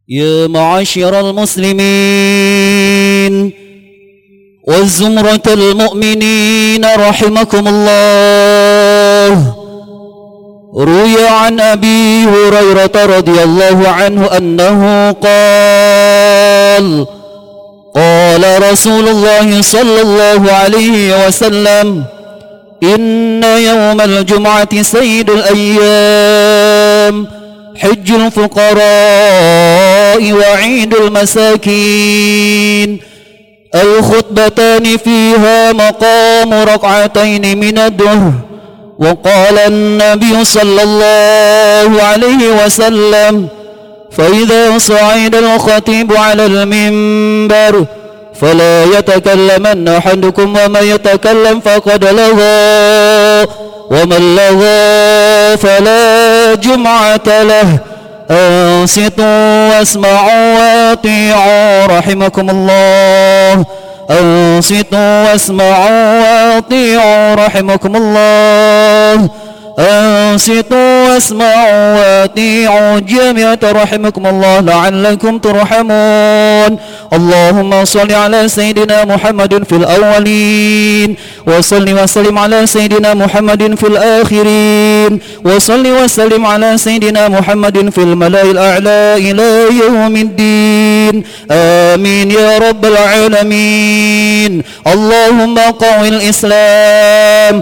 يا معاشر المسلمين والزمرة المؤمنين رحمكم الله، روي عن أبي هريرة رضي الله عنه أنه قال: قال رسول الله صلى الله عليه وسلم: إن يوم الجمعة سيد الأيام، حج الفقراء وعيد المساكين، الخطبتان فيها مقام ركعتين من الظهر. وقال النبي صلى الله عليه وسلم: فإذا صعد الخطيب على المنبر فلا يتكلمن أحدكم، ومن يتكلم فقد لغى، ومن لغى فلا جمعة له. أنصتوا واسمعوا وأطيعوا رحمكم الله. أنصتوا واسمعوا وأطيعوا رحمكم الله. أنصتوا واسمعوا وأطيعوا جميعا رحمكم الله لعلكم ترحمون. اللهم صل على سيدنا محمد في الأولين، وصل وسلم على سيدنا محمد في الآخرين، وصل وسلم على سيدنا محمد في الملأ الأعلى إلى يوم الدين. آمين يا رب العالمين. اللهم قوي الإسلام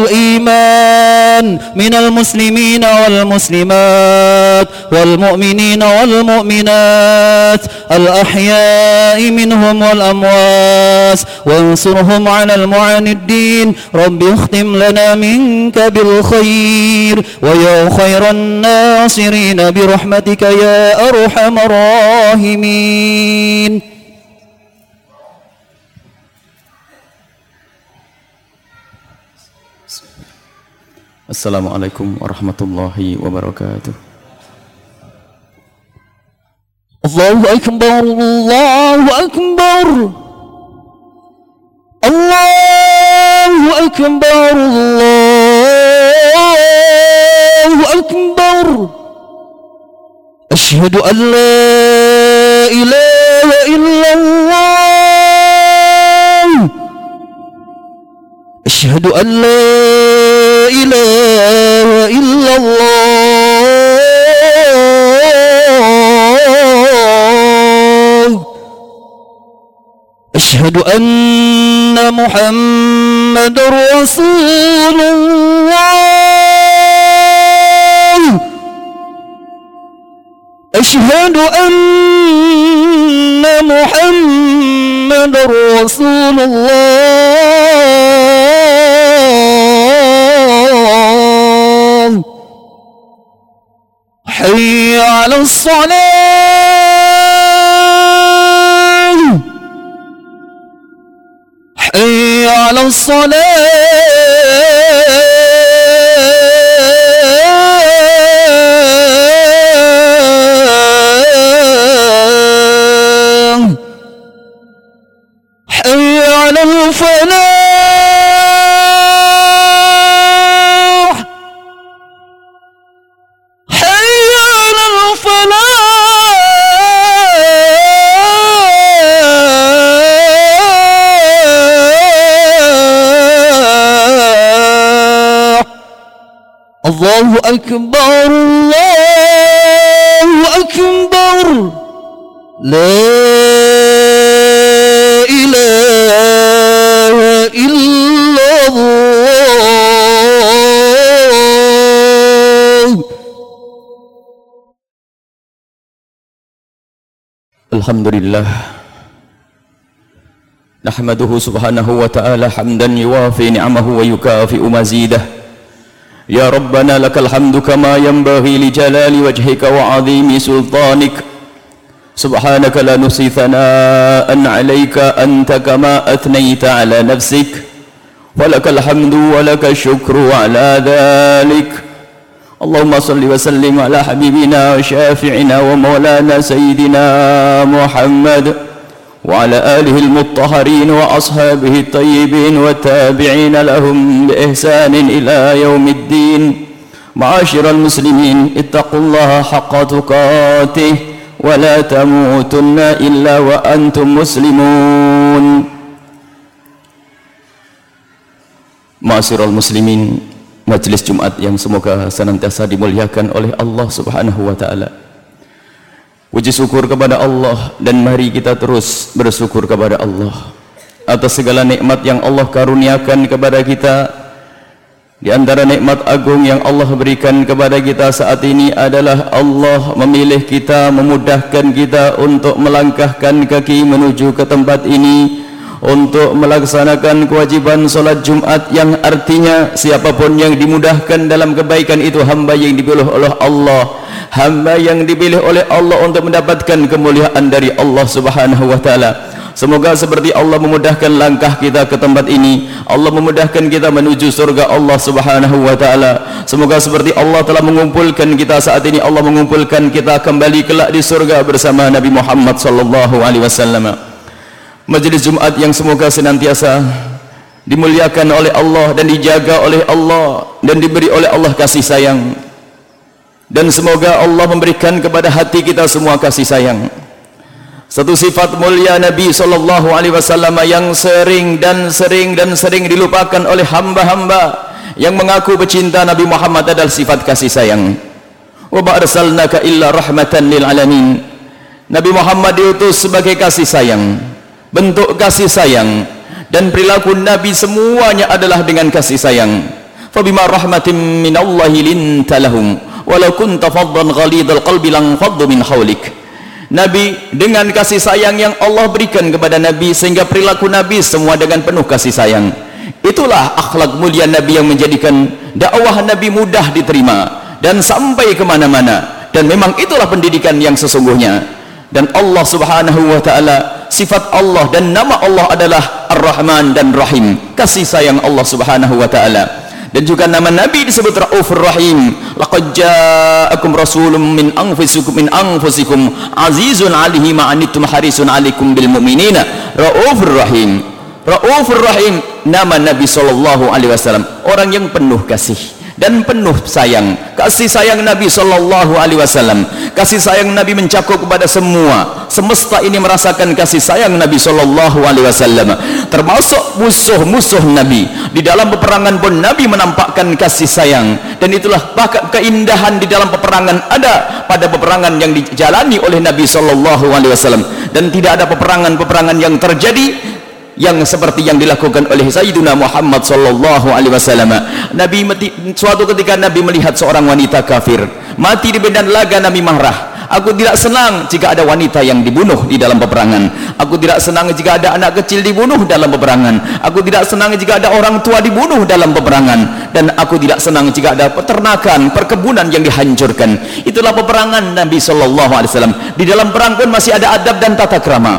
والإيمان من المسلمين والمسلمات والمؤمنين والمؤمنات الأحياء منهم والأموات، وانصرهم على المعاندين. رب اختم لنا منك بالخير ويا خير الناصرين برحمتك يا أرحم الراحمين. Assalamualaikum warahmatullahi wabarakatuh. Allahu Akbar, Allahu Akbar, Allahu Akbar, Allahu Akbar. Asyhadu an la ilaha illallah. Asyhadu an la ilaha illallah. Asyhadu anna Muhammadar Rasulullah. Asyhadu anna Muhammadar Rasulullah. Hayya 'alas salah. Hayya 'alas salah. Hayya 'alal falah. Hayya 'alal falah. Allahu Akbar, Allahu Akbar. La ilaha illallah. Alhamdulillah, nahmaduhu subhanahu wa ta'ala hamdan yuwafi ni'amahu wa yukafi'u mazidah. Ya Rabbana lakal hamdu kama yanbaghi li jalali wajhika wa 'azimi sultanik. Subhanaka la nuhsi thana'an 'alaika anta kama athnayta 'ala nafsik. Walakal hamdu wa lakal syukru 'ala dhalik. Allahumma salli wa sallim ala habibina wa syafi'ina wa maulana sayyidina Muhammad wa ala alihi al-muttahharin wa ashabihi at-tayyibin wa tabi'ina lahum bi ihsanin ila yaumiddin. Ma'asyiral muslimin, ittaqullaha haqqa tuqatih ولا تموتن إلا وأنتم مسلمون. Ma'asyiral muslimin, majelis Jumat yang semoga senantiasa dimuliakan oleh Allah Subhanahu wa taala. Puji syukur kepada Allah, dan mari kita terus bersyukur kepada Allah atas segala nikmat yang Allah karuniakan kepada kita. Di antara nikmat agung yang Allah berikan kepada kita saat ini adalah Allah memilih kita, memudahkan kita untuk melangkahkan kaki menuju ke tempat ini untuk melaksanakan kewajiban sholat Jumat, yang artinya siapapun yang dimudahkan dalam kebaikan itu hamba yang dipilih oleh Allah, hamba yang dipilih oleh Allah untuk mendapatkan kemuliaan dari Allah Subhanahu wa taala. Semoga seperti Allah memudahkan langkah kita ke tempat ini, Allah memudahkan kita menuju surga Allah Subhanahu wa taala. Semoga seperti Allah telah mengumpulkan kita saat ini, Allah mengumpulkan kita kembali kelak di surga bersama Nabi Muhammad sallallahu alaihi wasallam. Majelis Jumat yang semoga senantiasa dimuliakan oleh Allah dan dijaga oleh Allah dan diberi oleh Allah kasih sayang, dan semoga Allah memberikan kepada hati kita semua kasih sayang. Satu sifat mulia Nabi sallallahu alaihi wasallam yang sering dilupakan oleh hamba-hamba yang mengaku pecinta Nabi Muhammad adalah sifat kasih sayang. Wa ma arsalnaka illa rahmatan lil alamin. Nabi Muhammad diutus sebagai kasih sayang, bentuk kasih sayang, dan perilaku Nabi semuanya adalah dengan kasih sayang. Fa bima rahmatin minallahi linta lahum walau kunta faddan ghalidhal qalbi lan faddu min hawlik. Nabi dengan kasih sayang yang Allah berikan kepada Nabi, sehingga perilaku Nabi semua dengan penuh kasih sayang. Itulah akhlak mulia Nabi yang menjadikan dakwah Nabi mudah diterima dan sampai kemana-mana, dan memang itulah pendidikan yang sesungguhnya. Dan Allah Subhanahu wa ta'ala, sifat Allah dan nama Allah adalah Ar-Rahman dan Rahim, kasih sayang Allah Subhanahu wa ta'ala. Dan juga nama Nabi disebut Raufur Rahim. Laqad ja'akum rasulun min anfusikum azizun 'alaihi ma anittum harisun 'alaikum bil mu'minina Raufur Rahim. Raufur Rahim, nama Nabi sallallahu alaihi wasallam, orang yang penuh kasih dan penuh sayang. Kasih sayang Nabi sallallahu alaihi wasallam, kasih sayang Nabi mencakup kepada semua. Semesta ini merasakan kasih sayang Nabi sallallahu alaihi wasallam, termasuk musuh-musuh Nabi. Di dalam peperangan pun Nabi menampakkan kasih sayang, dan itulah bahkan keindahan di dalam peperangan ada pada peperangan yang dijalani oleh Nabi sallallahu alaihi wasallam. Dan tidak ada peperangan-peperangan yang terjadi yang seperti yang dilakukan oleh Sayyidina Muhammad sallallahu alaihi wasallam. Nabi suatu ketika Nabi melihat seorang wanita kafir mati di medan laga. Nabi marah. Aku tidak senang jika ada wanita yang dibunuh di dalam peperangan. Aku tidak senang jika ada anak kecil dibunuh dalam peperangan. Aku tidak senang jika ada orang tua dibunuh dalam peperangan. Dan aku tidak senang jika ada peternakan, perkebunan yang dihancurkan. Itulah peperangan Nabi sallallahu alaihi wasallam. Di dalam perang pun masih ada adab dan tata krama.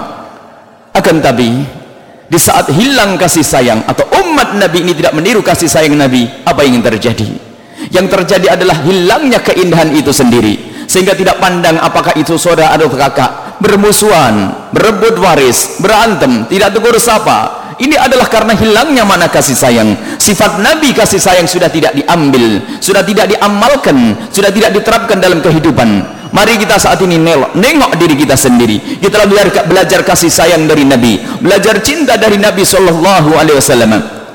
Akan tapi di saat hilang kasih sayang atau umat Nabi ini tidak meniru kasih sayang Nabi, apa yang terjadi? Yang terjadi adalah hilangnya keindahan itu sendiri, sehingga tidak pandang apakah itu saudara atau kakak, bermusuhan, berebut waris, berantem, tidak tegur sapa. Ini adalah karena hilangnya mana kasih sayang. Sifat Nabi kasih sayang sudah tidak diambil, sudah tidak diamalkan, sudah tidak diterapkan dalam kehidupan. Mari kita saat ini nengok diri kita sendiri. Kita belajar kasih sayang dari Nabi, belajar cinta dari Nabi sallallahu alaihi wasallam.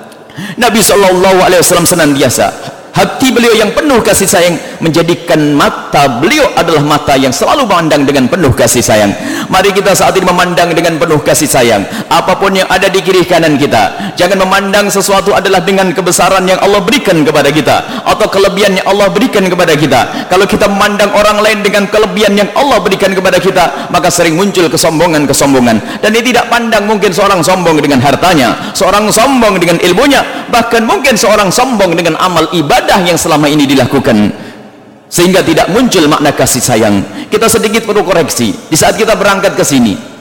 Nabi sallallahu alaihi wasallam senantiasa hati beliau yang penuh kasih sayang menjadikan mata beliau adalah mata yang selalu memandang dengan penuh kasih sayang. Mari kita saat ini memandang dengan penuh kasih sayang apapun yang ada di kiri kanan kita. Jangan memandang sesuatu adalah dengan kebesaran yang Allah berikan kepada kita atau kelebihan yang Allah berikan kepada kita. Kalau kita memandang orang lain dengan kelebihan yang Allah berikan kepada kita, maka sering muncul kesombongan. Dan dia tidak pandang mungkin seorang sombong dengan hartanya, seorang sombong dengan ilmunya, bahkan mungkin seorang sombong dengan amal ibadah yang selama ini dilakukan, sehingga tidak muncul makna kasih sayang. Kita sedikit perlu koreksi. Di saat kita berangkat ke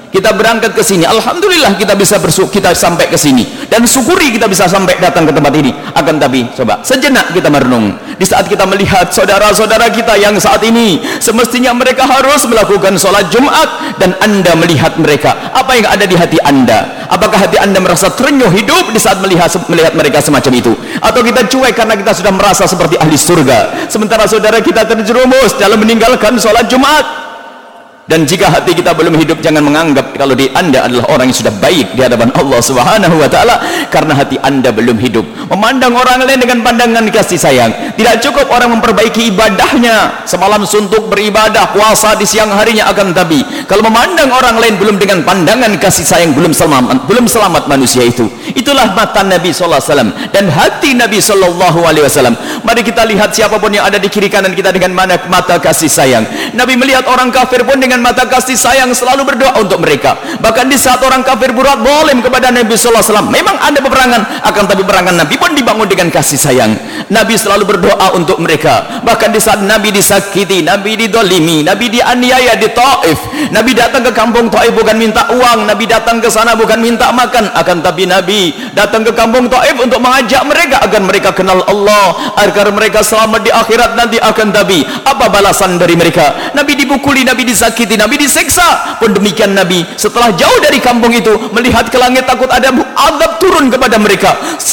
sini, alhamdulillah kita bisa kita sampai ke sini, dan syukuri kita bisa sampai datang ke tempat ini. Akan tapi coba sejenak kita merenung. Di saat kita melihat saudara-saudara kita yang saat ini semestinya mereka harus melakukan sholat Jumat, dan Anda melihat mereka, apa yang ada di hati Anda? Apakah hati Anda merasa terenyuh hidup di saat melihat mereka semacam itu? Atau kita cuek karena kita sudah merasa seperti ahli surga, sementara saudara kita terjerumus dalam meninggalkan sholat Jumat? Dan jika hati kita belum hidup, jangan menganggap kalau Anda adalah orang yang sudah baik di hadapan Allah Subhanahu wa taala, karena hati Anda belum hidup. Memandang orang lain dengan pandangan kasih sayang. Tidak cukup orang memperbaiki ibadahnya, semalam suntuk beribadah, puasa di siang harinya, akan tapi kalau memandang orang lain belum dengan pandangan kasih sayang, belum selamat manusia itu. Itulah mata Nabi sallallahu alaihi wasallam dan hati Nabi sallallahu alaihi wasallam. Mari kita lihat siapapun yang ada di kiri kanan kita dengan mata kasih sayang. Nabi melihat orang kafir pun dengan mata kasih sayang, selalu berdoa untuk mereka. Bahkan di saat orang kafir berbuat zalim kepada Nabi sallallahu alaihi wasallam, memang ada peperangan, akan tapi peperangan Nabi pun dibangun dengan kasih sayang. Nabi selalu berdoa untuk mereka. Bahkan di saat Nabi disakiti, Nabi didolimi, Nabi dianiaya di Taif, Nabi datang ke kampung Taif bukan minta uang, Nabi datang ke sana bukan minta makan, akan tapi Nabi datang ke kampung Taif untuk mengajak mereka agar mereka kenal Allah, agar mereka selamat di akhirat nanti. Akan tapi apa balasan dari mereka? Nabi dipukuli, Nabi disakiti, Nabi diseksa. Pun demikian Nabi setelah jauh dari kampung itu melihat ke langit, takut ada azab turun kepada mereka,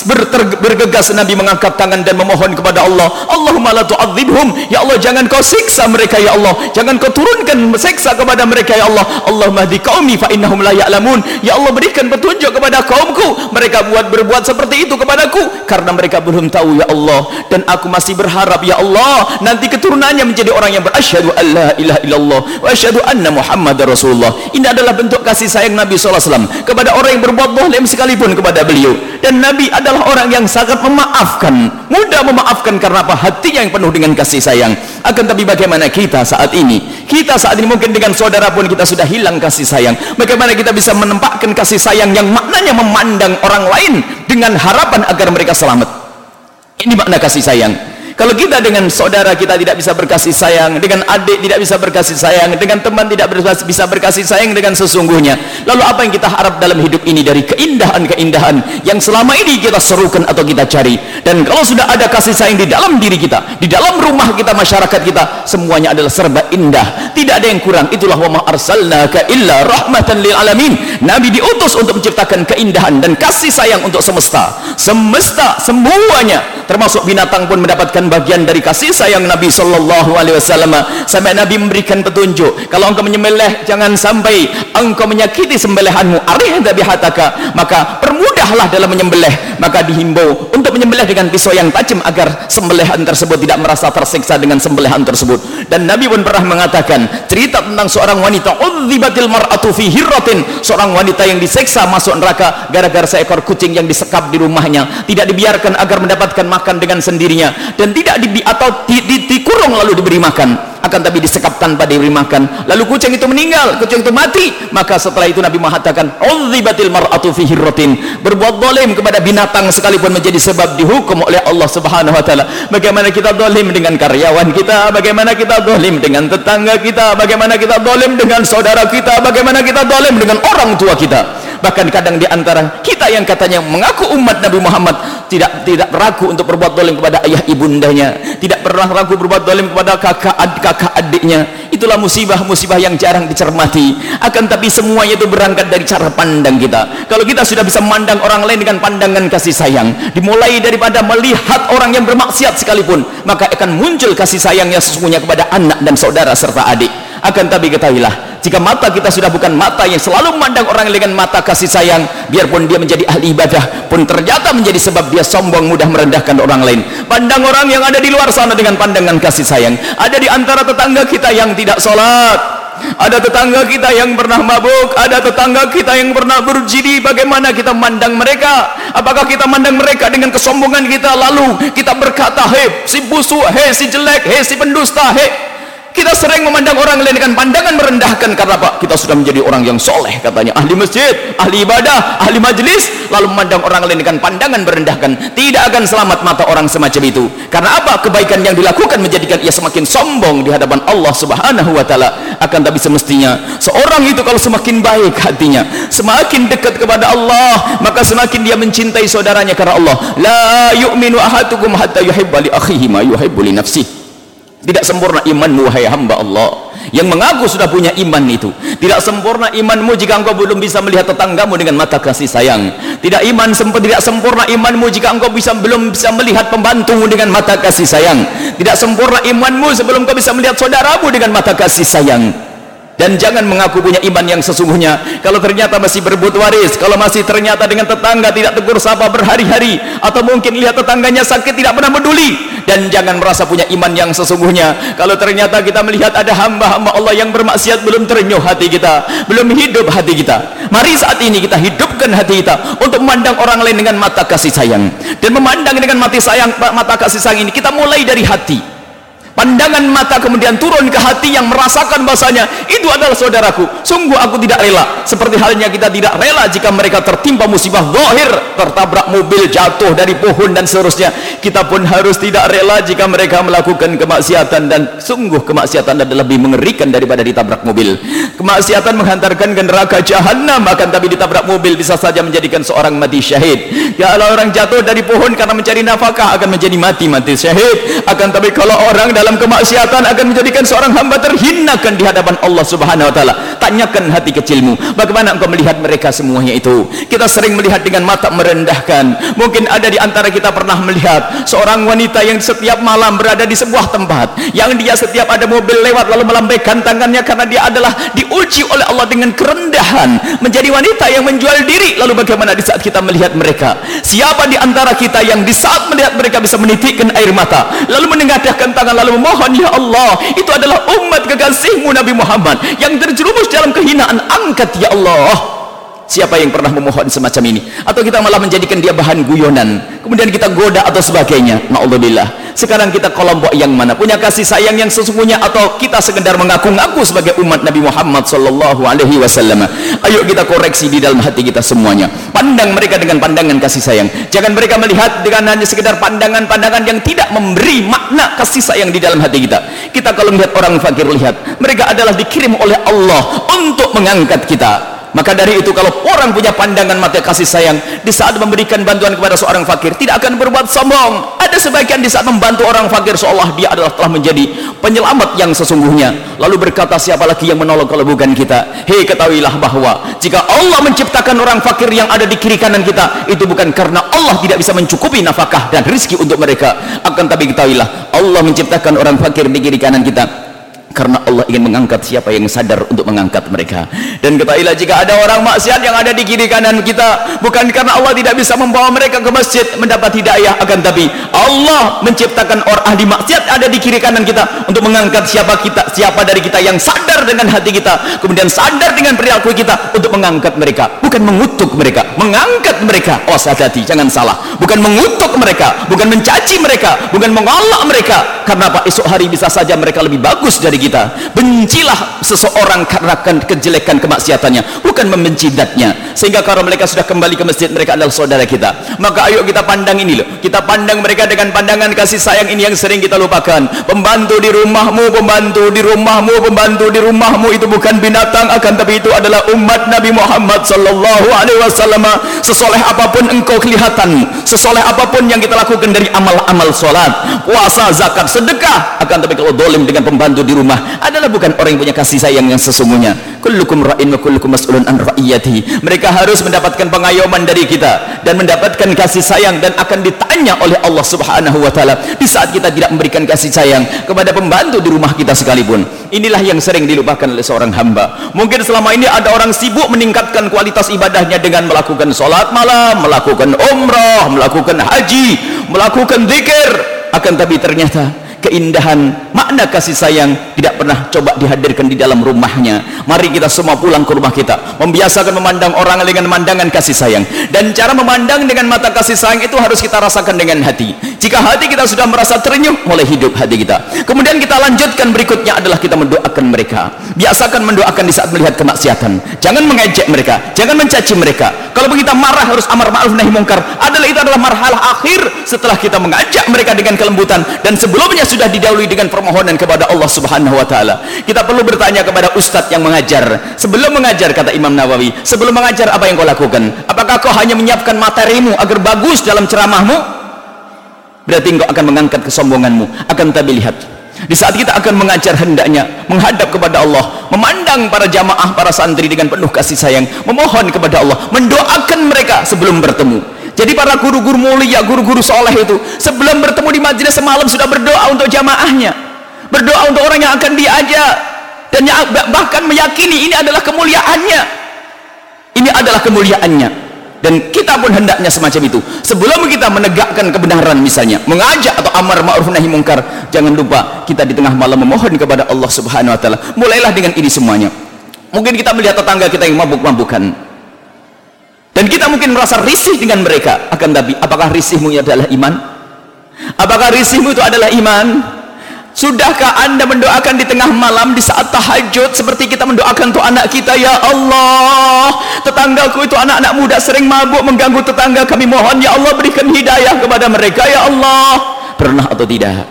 bergegas Nabi mengangkat tangan dan memohon kepada Allah, Allahumma la tu'adzibhum, ya Allah jangan kau siksa mereka ya Allah, jangan kau turunkan seksa kepada mereka ya Allah. Allahumma hdi qaumi fa innahum la ya'lamun, ya Allah berikan petunjuk kepada kaumku, mereka berbuat seperti itu kepadaku karena mereka belum tahu ya Allah. Dan aku masih berharap ya Allah nanti keturunannya menjadi orang yang berasyhadu alla ilaha illallah wa asyhadu anna Muhammadar Rasulullah. Ini adalah bentuk kasih sayang Nabi sallallahu alaihi wasallam kepada orang yang berbuat zalim sekalipun kepada beliau. Dan Nabi adalah orang yang sangat memaafkan, mudah memaafkan, karena apa? Hatinya yang penuh dengan kasih sayang. Akan tapi bagaimana kita saat ini? Kita saat ini mungkin dengan saudara pun kita sudah hilang kasih sayang. Bagaimana kita bisa menempatkan kasih sayang yang maknanya memandang orang lain dengan harapan agar mereka selamat? Ini makna kasih sayang. Kalau kita dengan saudara kita tidak bisa berkasih sayang, dengan adik tidak bisa berkasih sayang, dengan teman tidak bisa berkasih sayang dengan sesungguhnya, lalu apa yang kita harap dalam hidup ini dari keindahan-keindahan yang selama ini kita serukan atau kita cari? Dan kalau sudah ada kasih sayang di dalam diri kita, di dalam rumah kita, masyarakat kita, semuanya adalah serba indah, tidak ada yang kurang. Itulah wa ma arsalnaka illa rahmatan lil alamin. Nabi diutus untuk menciptakan keindahan dan kasih sayang untuk semesta semuanya, termasuk binatang pun mendapatkan bagian dari kasih sayang Nabi sallallahu alaihi wasallam. Sampai Nabi memberikan petunjuk, kalau engkau menyembelih jangan sampai engkau menyakiti sembelihanmu, arih dhabihataka, maka permudahlah dalam menyembelih. Maka dihimbau untuk menyembelih dengan pisau yang tajam agar sembelihan tersebut tidak merasa tersiksa dengan sembelihan tersebut. Dan Nabi pun pernah mengatakan cerita tentang seorang wanita, udzibatil mar'atu fi hirratin, seorang wanita yang diseksa masuk neraka gara-gara seekor kucing yang disekap di rumahnya, tidak dibiarkan agar mendapatkan makan dengan sendirinya, dan tidak dikurung lalu diberi makan, akan tapi disekap tanpa diberi makan, lalu kucing itu meninggal, kucing itu mati. Maka setelah itu Nabi mengatakan udzibatil mar'atu fi hirratin, berbuat zalim kepada binatang sekalipun menjadi sebab dihukum oleh Allah Subhanahu wa taala. Bagaimana kita zalim dengan karyawan kita, bagaimana kita zalim dengan tetangga kita, bagaimana kita zalim dengan saudara kita, bagaimana kita zalim dengan orang tua kita. Bahkan kadang di antara kita yang katanya mengaku umat Nabi Muhammad tidak ragu untuk berbuat zalim kepada ayah ibundanya, tidak pernah ragu berbuat zalim kepada kakak adiknya. Itulah musibah-musibah yang jarang dicermati. Akan tapi semuanya itu berangkat dari cara pandang kita. Kalau kita sudah bisa memandang orang lain dengan pandangan kasih sayang, dimulai daripada melihat orang yang bermaksiat sekalipun, maka akan muncul kasih sayangnya sesungguhnya kepada anak dan saudara serta adik. Akan tapi ketahuilah, jika mata kita sudah bukan mata yang selalu memandang orang dengan mata kasih sayang, biarpun dia menjadi ahli ibadah pun ternyata menjadi sebab dia sombong, mudah merendahkan orang lain. Pandang orang yang ada di luar sana dengan pandangan kasih sayang. Ada di antara tetangga kita yang tidak sholat, ada tetangga kita yang pernah mabuk, ada tetangga kita yang pernah berjudi. Bagaimana kita memandang mereka? Apakah kita memandang mereka dengan kesombongan kita, lalu kita berkata, hei si busuk, hei si jelek, hei si pendusta, hei? Kita sering memandang orang lain dengan pandangan merendahkan. Karena apa? Kita sudah menjadi orang yang soleh, katanya ahli masjid, ahli ibadah, ahli majlis, lalu memandang orang lain dengan pandangan merendahkan. Tidak akan selamat mata orang semacam itu. Karena apa? Kebaikan yang dilakukan menjadikan ia semakin sombong di hadapan Allah Subhanahu wa taala. Akan tapi semestinya seorang itu kalau semakin baik hatinya, semakin dekat kepada Allah, maka semakin dia mencintai saudaranya karena Allah. La yu'minu ahadukum hatta yuhibba li akhihi ma yuhibbu li nafsihi. Tidak sempurna imanmu wahai hamba Allah yang mengaku sudah punya iman itu. Tidak sempurna imanmu jika engkau belum bisa melihat tetanggamu dengan mata kasih sayang. Tidak sempurna imanmu jika engkau belum bisa melihat pembantumu dengan mata kasih sayang. Tidak sempurna imanmu sebelum engkau bisa melihat saudaramu dengan mata kasih sayang. Dan jangan mengaku punya iman yang sesungguhnya kalau ternyata masih berebut waris, kalau masih ternyata dengan tetangga tidak tegur sapa berhari-hari, atau mungkin lihat tetangganya sakit tidak pernah peduli. Dan jangan merasa punya iman yang sesungguhnya kalau ternyata kita melihat ada hamba-hamba Allah yang bermaksiat, belum terenyuh hati kita, belum hidup hati kita. Mari saat ini kita hidupkan hati kita untuk memandang orang lain dengan mata kasih sayang. Dan memandang dengan mata kasih sayang ini kita mulai dari hati. Pandangan mata kemudian turun ke hati yang merasakan bahasanya itu adalah saudaraku. Sungguh aku tidak rela, seperti halnya kita tidak rela jika mereka tertimpa musibah zahir, tertabrak mobil, jatuh dari pohon dan seterusnya. Kita pun harus tidak rela jika mereka melakukan kemaksiatan, dan sungguh kemaksiatan adalah lebih mengerikan daripada ditabrak mobil. Kemaksiatan menghantarkan ke neraka jahanam, akan tapi ditabrak mobil bisa saja menjadikan seorang mati syahid. Kalau orang jatuh dari pohon karena mencari nafkah akan menjadi mati syahid, akan tapi kalau orang dalam kemaksiatan akan menjadikan seorang hamba terhinakan di hadapan Allah Subhanahu wa taala. Tanyakan hati kecilmu, bagaimana engkau melihat mereka semuanya itu? Kita sering melihat dengan mata merendahkan. Mungkin ada di antara kita pernah melihat seorang wanita yang setiap malam berada di sebuah tempat, yang dia setiap ada mobil lewat lalu melambaikan tangannya karena dia adalah diuji oleh Allah dengan kerendahan, menjadi wanita yang menjual diri. Lalu bagaimana di saat kita melihat mereka? Siapa di antara kita yang di saat melihat mereka bisa menitikkan air mata, lalu menengadahkan tangan lalu memohon, ya Allah, itu adalah umat kekasihmu Nabi Muhammad yang terjerumus dalam kehinaan, angkat ya Allah. Siapa yang pernah memohon semacam ini? Atau kita malah menjadikan dia bahan guyonan, kemudian kita goda atau sebagainya. Na'udzubillah. Sekarang kita kelompok yang mana? Punya kasih sayang yang sesungguhnya, atau kita sekedar mengaku-ngaku sebagai umat Nabi Muhammad sallallahu alaihi wasallam? Ayo kita koreksi di dalam hati kita semuanya. Pandang mereka dengan pandangan kasih sayang. Jangan mereka melihat dengan hanya sekedar pandangan-pandangan yang tidak memberi makna kasih sayang di dalam hati kita. Kita kalau melihat orang fakir, lihat mereka adalah dikirim oleh Allah untuk mengangkat kita. Maka dari itu kalau orang punya pandangan mata kasih sayang, di saat memberikan bantuan kepada seorang fakir tidak akan berbuat sombong. Ada sebagian di saat membantu orang fakir seolah dia adalah telah menjadi penyelamat yang sesungguhnya, lalu berkata siapa lagi yang menolong kalau bukan kita. Hei, ketahuilah bahwa jika Allah menciptakan orang fakir yang ada di kiri kanan kita, itu bukan karena Allah tidak bisa mencukupi nafkah dan rezeki untuk mereka, akan tapi ketahuilah Allah menciptakan orang fakir di kiri kanan kita karena Allah ingin mengangkat siapa yang sadar untuk mengangkat mereka. Dan ketahuilah jika ada orang maksiat yang ada di kiri kanan kita, bukan karena Allah tidak bisa membawa mereka ke masjid mendapat hidayah, akan tapi Allah menciptakan orang ahli maksiat ada di kiri kanan kita untuk mengangkat siapa dari kita yang sadar dengan hati kita, kemudian sadar dengan perilaku kita untuk mengangkat mereka, bukan mengutuk mereka, mengangkat mereka. Oh, hati-hati, jangan salah, bukan mengutuk mereka, bukan mencaci mereka, bukan menolak mereka. Karena apa? Esok hari bisa saja mereka lebih bagus dari kita. Bencilah seseorang karena kejelekan kemaksiatannya, bukan membenci zatnya. Sehingga kalau mereka sudah kembali ke masjid, mereka adalah saudara kita. Maka ayo kita pandang ini loh, kita pandang mereka dengan pandangan kasih sayang ini yang sering kita lupakan. Pembantu di rumahmu, pembantu di rumahmu, pembantu di rumahmu itu bukan binatang, akan tapi itu adalah umat Nabi Muhammad sallallahu alaihi wasallam. Sesoleh apapun engkau kelihatan, sesoleh apapun yang kita lakukan dari amal-amal salat, puasa, zakat, sedekah, akan tapi kalau dolim dengan pembantu di rumah adalah bukan orang yang punya kasih sayang yang sesungguhnya. Kullukum ra'in wa kullukum mas'ulun an ra'iyatihi. Mereka harus mendapatkan pengayoman dari kita dan mendapatkan kasih sayang, dan akan ditanya oleh Allah Subhanahu wa taala di saat kita tidak memberikan kasih sayang kepada pembantu di rumah kita sekalipun. Inilah yang sering dilupakan oleh seorang hamba. Mungkin selama ini ada orang sibuk meningkatkan kualitas ibadahnya dengan melakukan sholat malam, melakukan umrah, melakukan haji, melakukan zikir, akan tapi ternyata keindahan makna kasih sayang tidak pernah coba dihadirkan di dalam rumahnya. Mari kita semua pulang ke rumah kita, membiasakan memandang orang dengan pandangan kasih sayang. Dan cara memandang dengan mata kasih sayang itu harus kita rasakan dengan hati. Jika hati kita sudah merasa terenyuh, mulai hidup hati kita. Kemudian kita lanjutkan, berikutnya adalah kita mendoakan mereka. Biasakan mendoakan di saat melihat kemaksiatan. Jangan mengejek mereka, jangan mencaci mereka. Kalau kita marah harus amar ma'ruf nahi mungkar. Itu adalah marhalah akhir setelah kita mengajak mereka dengan kelembutan, dan sebelumnya sudah didahului dengan permohonan kepada Allah Subhanahu wa taala. Kita perlu bertanya kepada ustadz yang mengajar. Sebelum mengajar, kata Imam Nawawi, sebelum mengajar apa yang kau lakukan? Apakah kau hanya menyiapkan materimu agar bagus dalam ceramahmu? Berarti engkau akan mengangkat kesombonganmu. Akan tapi lihat, di saat kita akan mengajar, hendaknya menghadap kepada Allah, memandang para jamaah, para santri dengan penuh kasih sayang, memohon kepada Allah, mendoakan mereka sebelum bertemu. Jadi para guru-guru mulia, guru-guru soleh itu sebelum bertemu di majelis semalam sudah berdoa untuk jamaahnya, berdoa untuk orang yang akan diajak. dan bahkan meyakini ini adalah kemuliaannya. Ini adalah kemuliaannya, dan kita pun hendaknya semacam itu. Sebelum kita menegakkan kebenaran, misalnya mengajak atau amar ma'ruf nahi mungkar, jangan lupa kita di tengah malam memohon kepada Allah Subhanahu wa taala. Mulailah dengan ini semuanya. Mungkin kita melihat tetangga kita yang mabuk-mabukan, dan kita mungkin merasa risih dengan mereka. Akan tapi apakah risihmu adalah iman? Apakah risihmu itu adalah iman? Sudahkah Anda mendoakan di tengah malam, di saat tahajud, seperti kita mendoakan untuk anak kita? Ya Allah, tetanggaku itu anak-anak muda sering mabuk mengganggu tetangga kami, mohon ya Allah berikan hidayah kepada mereka ya Allah. Pernah atau tidak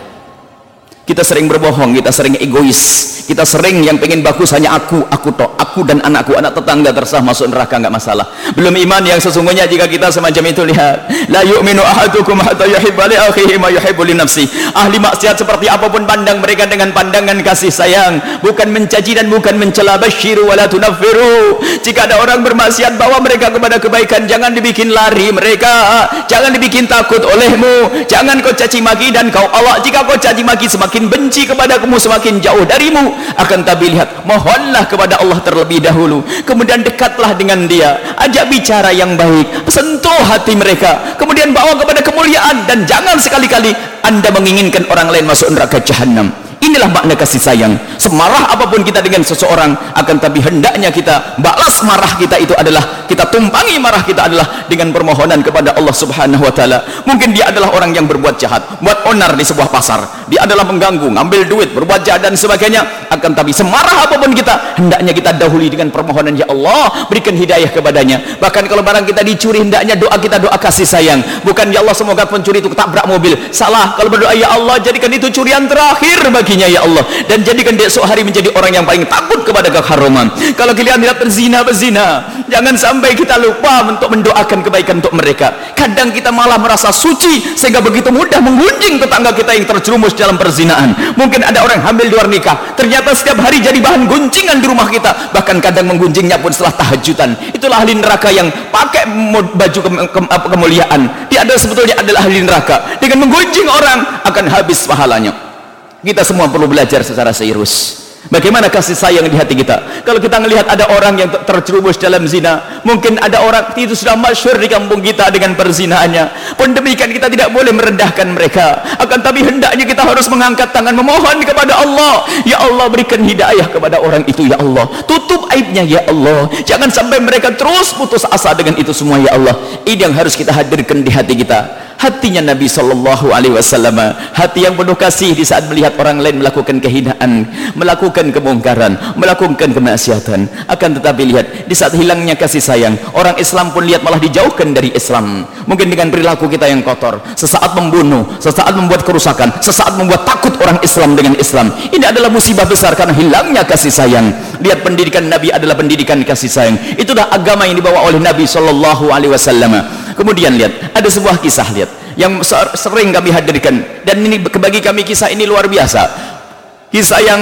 kita sering berbohong, kita sering egois, kita sering yang pengen bagus hanya aku dan anakku, anak tetangga terserah masuk neraka nggak masalah. Belum iman yang sesungguhnya jika kita semacam itu. Lihat, la yu'minu ahadukum hatta yuhibba li akhihi ma yuhibbu li nafsi. Ahli maksiat seperti apapun pandang mereka dengan pandangan kasih sayang, bukan mencaci dan bukan mencela. Basyiru wa la tunaffiru. Jika ada orang bermaksiat, bawa mereka kepada kebaikan, jangan dibikin lari mereka, jangan dibikin takut olehmu, jangan kau caci maki dan kau Allah. Jika kau caci maki, semakin benci kepada kamu, semakin jauh darimu. Akan tapi lihat, mohonlah kepada Allah terlebih dahulu, kemudian dekatlah dengan dia, ajak bicara yang baik, sentuh hati mereka, kemudian bawa kepada kemuliaan. Dan jangan sekali-kali Anda menginginkan orang lain masuk neraka jahanam. Inilah makna kasih sayang. Semarah apapun kita dengan seseorang, akan tapi hendaknya kita balas marah kita itu adalah, kita tumpangi marah kita adalah dengan permohonan kepada Allah Subhanahu wa taala. Mungkin dia adalah orang yang berbuat jahat, buat onar di sebuah pasar, dia adalah mengganggu, ngambil duit, berbuat jahat dan sebagainya. Akan tapi semarah apapun kita, hendaknya kita dahului dengan permohonan, ya Allah berikan hidayah kepadanya. Bahkan kalau barang kita dicuri, hendaknya doa kita doa kasih sayang, bukan ya Allah semoga pencuri itu ketabrak mobil. Salah. Kalau berdoa, ya Allah jadikan itu curian terakhir baginya ya Allah, dan jadikan dia esok hari menjadi orang yang paling takut kepada keharuman. Kalau kalian lihat berzina, jangan sampai kita lupa untuk mendoakan kebaikan untuk mereka. Kadang kita malah merasa suci sehingga begitu mudah menggunjing tetangga kita yang terjerumus dalam perzinaan. Mungkin ada orang hamil di luar nikah, ternyata setiap hari jadi bahan gunjingan di rumah kita, bahkan kadang menggunjingnya pun setelah tahajudan. Itulah ahli neraka yang pakai baju kemuliaan, dia adalah sebetulnya adalah ahli neraka. Dengan menggunjing orang akan habis pahalanya. Kita semua perlu belajar secara serius bagaimana kasih sayang di hati kita. Kalau kita melihat ada orang yang terjerumus dalam zina, mungkin ada orang itu sudah masyhur di kampung kita dengan perzinaannya, pun demikian kita tidak boleh merendahkan mereka. Akan tapi hendaknya kita harus mengangkat tangan memohon kepada Allah, ya Allah berikan hidayah kepada orang itu ya Allah, tutup aibnya ya Allah, jangan sampai mereka terus putus asa dengan itu semua ya Allah. Ini yang harus kita hadirkan di hati kita. Hatinya Nabi Sallallahu Alaihi Wasallam, hati yang penuh kasih di saat melihat orang lain melakukan kehinaan, melakukan kemungkaran, melakukan kemaksiatan. Akan tetapi lihat, di saat hilangnya kasih sayang, orang Islam pun lihat malah dijauhkan dari Islam. Mungkin dengan perilaku kita yang kotor, sesaat membunuh, sesaat membuat kerusakan, sesaat membuat takut orang Islam dengan Islam. Ini adalah musibah besar karena hilangnya kasih sayang. Lihat, pendidikan Nabi adalah pendidikan kasih sayang. Itulah agama yang dibawa oleh Nabi Sallallahu Alaihi Wasallam. Kemudian lihat, ada sebuah kisah lihat yang sering kami hadirkan, dan ini bagi kami kisah ini luar biasa, kisah yang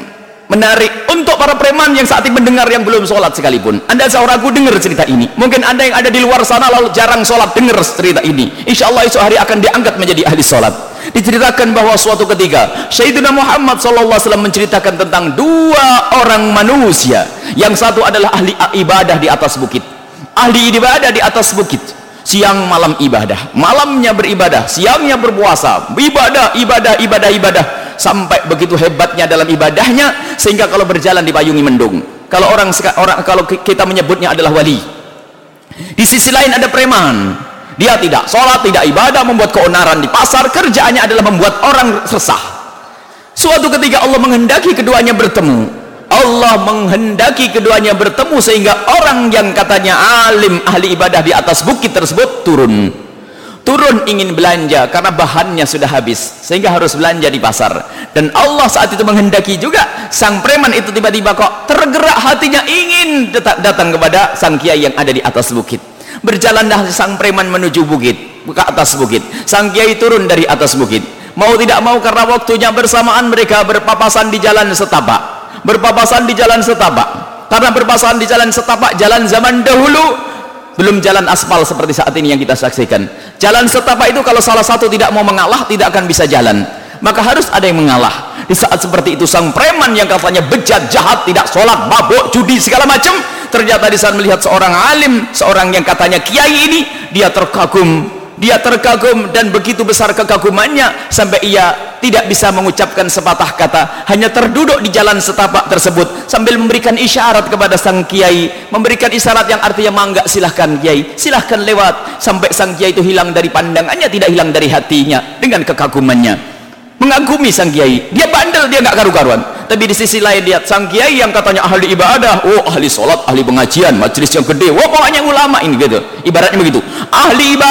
menarik untuk para preman yang saat ini mendengar yang belum sholat sekalipun. Anda seorangku dengar cerita ini, mungkin Anda yang ada di luar sana lalu jarang sholat, dengar cerita ini, insya Allah esok hari akan diangkat menjadi ahli sholat. Diceritakan bahwa suatu ketika Sayyidina Muhammad SAW menceritakan tentang dua orang manusia, yang satu adalah ahli ibadah di atas bukit, ahli ibadah di atas bukit, siang malam ibadah, malamnya beribadah, siangnya berpuasa, ibadah, sampai begitu hebatnya dalam ibadahnya sehingga kalau berjalan dipayungi mendung. Kalau kalau kita menyebutnya adalah wali. Di sisi lain ada preman, dia tidak sholat, tidak ibadah, membuat keonaran di pasar, kerjaannya adalah membuat orang resah. Suatu ketika Allah menghendaki keduanya bertemu. Allah menghendaki keduanya bertemu sehingga orang yang katanya alim ahli ibadah di atas bukit tersebut turun ingin belanja karena bahannya sudah habis sehingga harus belanja di pasar. Dan Allah saat itu menghendaki juga sang preman itu tiba-tiba kok tergerak hatinya ingin datang kepada sang kiai yang ada di atas bukit. Berjalanlah sang preman menuju bukit, ke atas bukit. Sang kiai turun dari atas bukit, mau tidak mau karena waktunya bersamaan mereka berpapasan di jalan setapak. Karena berpapasan di jalan setapak, jalan zaman dahulu, belum jalan aspal seperti saat ini yang kita saksikan. Jalan setapak itu kalau salah satu tidak mau mengalah tidak akan bisa jalan, maka harus ada yang mengalah. Di saat seperti itu sang preman yang katanya bejat, jahat, tidak sholat, mabuk, judi, segala macam, ternyata di saat melihat seorang alim, seorang yang katanya kiai ini, dia terkagum dan begitu besar kekagumannya sampai ia tidak bisa mengucapkan sepatah kata, hanya terduduk di jalan setapak tersebut sambil memberikan isyarat kepada sang kiai, memberikan isyarat yang artinya mangga, silahkan kiai, silahkan lewat, sampai sang kiai itu hilang dari pandangannya, tidak hilang dari hatinya dengan kekagumannya, mengagumi sang kiai. Dia bandel, dia nggak karu-karuan, tapi di sisi lain lihat sang kiai yang katanya ahli ibadah, oh ahli sholat, ahli pengajian, majelis yang gede, wah pokoknya ulama ini gitu, ibaratnya begitu, ahli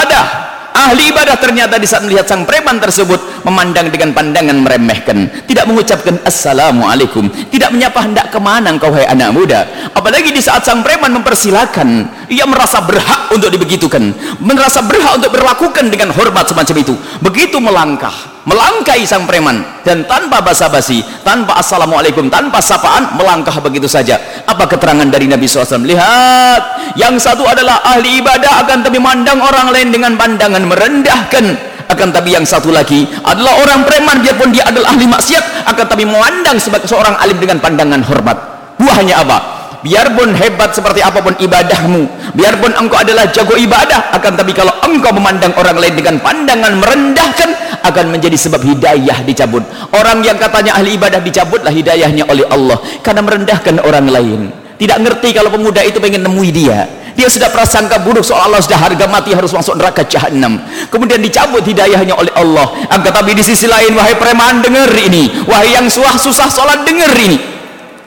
ibadah ternyata di saat melihat sang preman tersebut memandang dengan pandangan meremehkan, tidak mengucapkan assalamualaikum, tidak menyapa, hendak kemana engkau hai anak muda. Apalagi di saat sang preman mempersilakan, ia merasa berhak untuk dibegitukan, merasa berhak untuk berlakukan dengan hormat semacam itu. Begitu melangkahi sang preman dan tanpa basa-basi, tanpa assalamualaikum, tanpa sapaan, melangkah begitu saja. Apa keterangan dari Nabi SAW? Lihat, yang satu adalah ahli ibadah akan tapi memandang orang lain dengan pandangan merendahkan, akan tapi yang satu lagi adalah orang preman, biarpun dia adalah ahli maksiat, akan tapi memandang sebagai seorang alim dengan pandangan hormat. Buahnya apa? Biarpun hebat seperti apapun ibadahmu, biarpun engkau adalah jago ibadah, akan tapi kalau engkau memandang orang lain dengan pandangan merendahkan, akan menjadi sebab hidayah dicabut. Orang yang katanya ahli ibadah dicabutlah hidayahnya oleh Allah karena merendahkan orang lain. Tidak ngerti kalau pemuda itu pengen nemui dia sudah prasangka buruk seolah-olah sudah harga mati, harus masuk neraka jahanam, kemudian dicabut hidayahnya oleh Allah. Akan tapi di sisi lain, wahai preman dengar ini, wahai yang susah sholat dengar ini,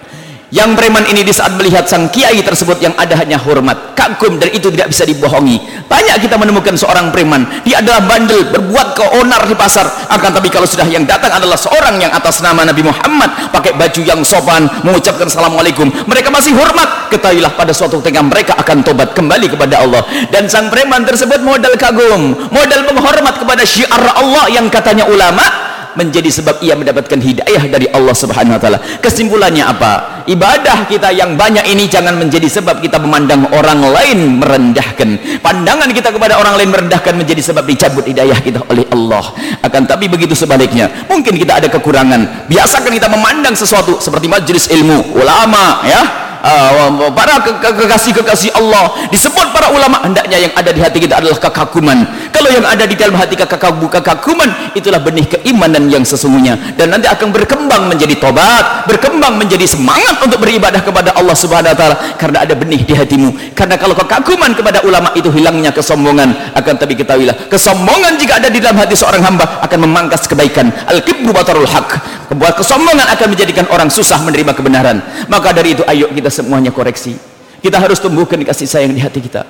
yang preman ini di saat melihat sang kiai tersebut yang ada hanya hormat, kagum, dan itu tidak bisa dibohongi. Banyak kita menemukan seorang preman, dia adalah bandel, berbuat keonar di pasar, akan tapi kalau sudah yang datang adalah seorang yang atas nama Nabi Muhammad, pakai baju yang sopan, mengucapkan assalamualaikum, mereka masih hormat, ketahuilah pada suatu ketika mereka akan tobat kembali kepada Allah. Dan sang preman tersebut modal kagum, modal menghormat kepada syiar Allah yang katanya ulama, menjadi sebab ia mendapatkan hidayah dari Allah Subhanahu wa taala. Kesimpulannya apa? Ibadah kita yang banyak ini jangan menjadi sebab kita memandang orang lain merendahkan. Pandangan kita kepada orang lain merendahkan menjadi sebab dicabut hidayah kita oleh Allah. Akan tapi begitu sebaliknya, mungkin kita ada kekurangan, biasakan kita memandang sesuatu seperti majelis ilmu, ulama, ya, para kekasih Allah, disebut para ulama, hendaknya yang ada di hati kita adalah kekaguman. Kalau yang ada di dalam hati kekaguman, itulah benih keimanan yang sesungguhnya, dan nanti akan berkembang menjadi tobat, berkembang menjadi semangat untuk beribadah kepada Allah Subhanahu wa taala, karena ada benih di hatimu. Karena kalau kekaguman kepada ulama itu hilangnya kesombongan, akan tapi ketahuilah, kesombongan jika ada di dalam hati seorang hamba akan memangkas kebaikan. Al-kibru batarul haq, kesombongan akan menjadikan orang susah menerima kebenaran. Maka dari itu ayo kita semuanya koreksi, kita harus tumbuhkan kasih sayang di hati kita.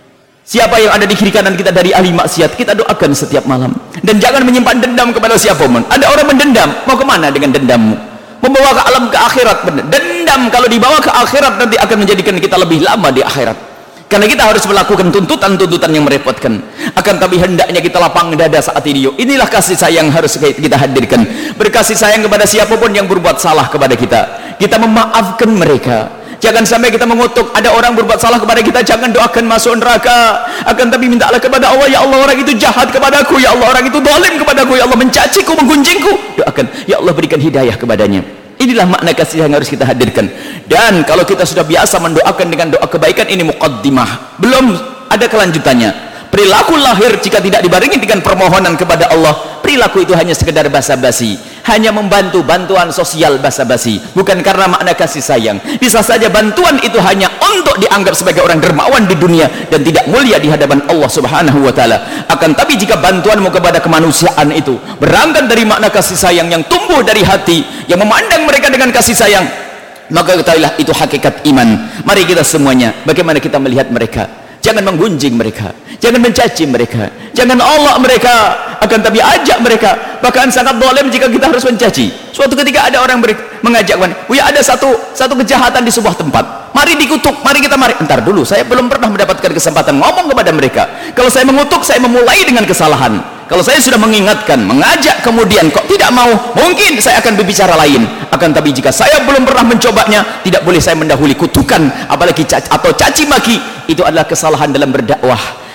Siapa yang ada di kiri kanan kita dari ahli maksiat, kita doakan setiap malam, dan jangan menyimpan dendam kepada siapapun. Ada orang mendendam, mau kemana dengan dendammu? Membawa ke alam ke akhirat. Dendam kalau dibawa ke akhirat nanti akan menjadikan kita lebih lama di akhirat, karena kita harus melakukan tuntutan-tuntutan yang merepotkan. Akan tapi hendaknya kita lapang dada saat ini. Inilah kasih sayang harus kita hadirkan. Berkasih sayang kepada siapapun yang berbuat salah kepada kita, kita memaafkan mereka. Jangan sampai kita mengutuk. Ada orang berbuat salah kepada kita, jangan doakan masuk neraka, akan tapi mintalah kepada Allah, ya Allah orang itu jahat kepadaku, ya Allah orang itu zalim kepadaku, ya Allah mencaciku, menggunjingku, doakan ya Allah berikan hidayah kepadanya. Inilah makna kasih yang harus kita hadirkan. Dan kalau kita sudah biasa mendoakan dengan doa kebaikan, ini muqaddimah, belum ada kelanjutannya. Perilaku lahir jika tidak dibarengi dengan permohonan kepada Allah, perilaku itu hanya sekedar basa-basi, hanya membantu, bantuan sosial basa-basi, bukan karena makna kasih sayang. Bisa saja bantuan itu hanya untuk dianggap sebagai orang dermawan di dunia dan tidak mulia di hadapan Allah Subhanahu wa taala. Akan tapi jika bantuanmu kepada kemanusiaan itu berangkat dari makna kasih sayang yang tumbuh dari hati, yang memandang mereka dengan kasih sayang, maka ketahuilah itu hakikat iman. Mari kita semuanya, bagaimana kita melihat mereka, jangan menggunjing mereka, jangan mencaci mereka, jangan olok mereka, akan tapi ajak mereka. Bahkan sangat zalim jika kita harus mencaci. Suatu ketika ada orang mengajak, "Buya, ada satu kejahatan di sebuah tempat, mari dikutuk, mari kita mari." Entar dulu, saya belum pernah mendapatkan kesempatan ngomong kepada mereka. Kalau saya mengutuk, saya memulai dengan kesalahan. Kalau saya sudah mengingatkan, mengajak, kemudian kok tidak mau, mungkin saya akan berbicara lain. Akan tapi jika saya belum pernah mencobanya, tidak boleh saya mendahului kutukan, apalagi atau caci maki. Itu adalah kesalahan dalam berdakwah.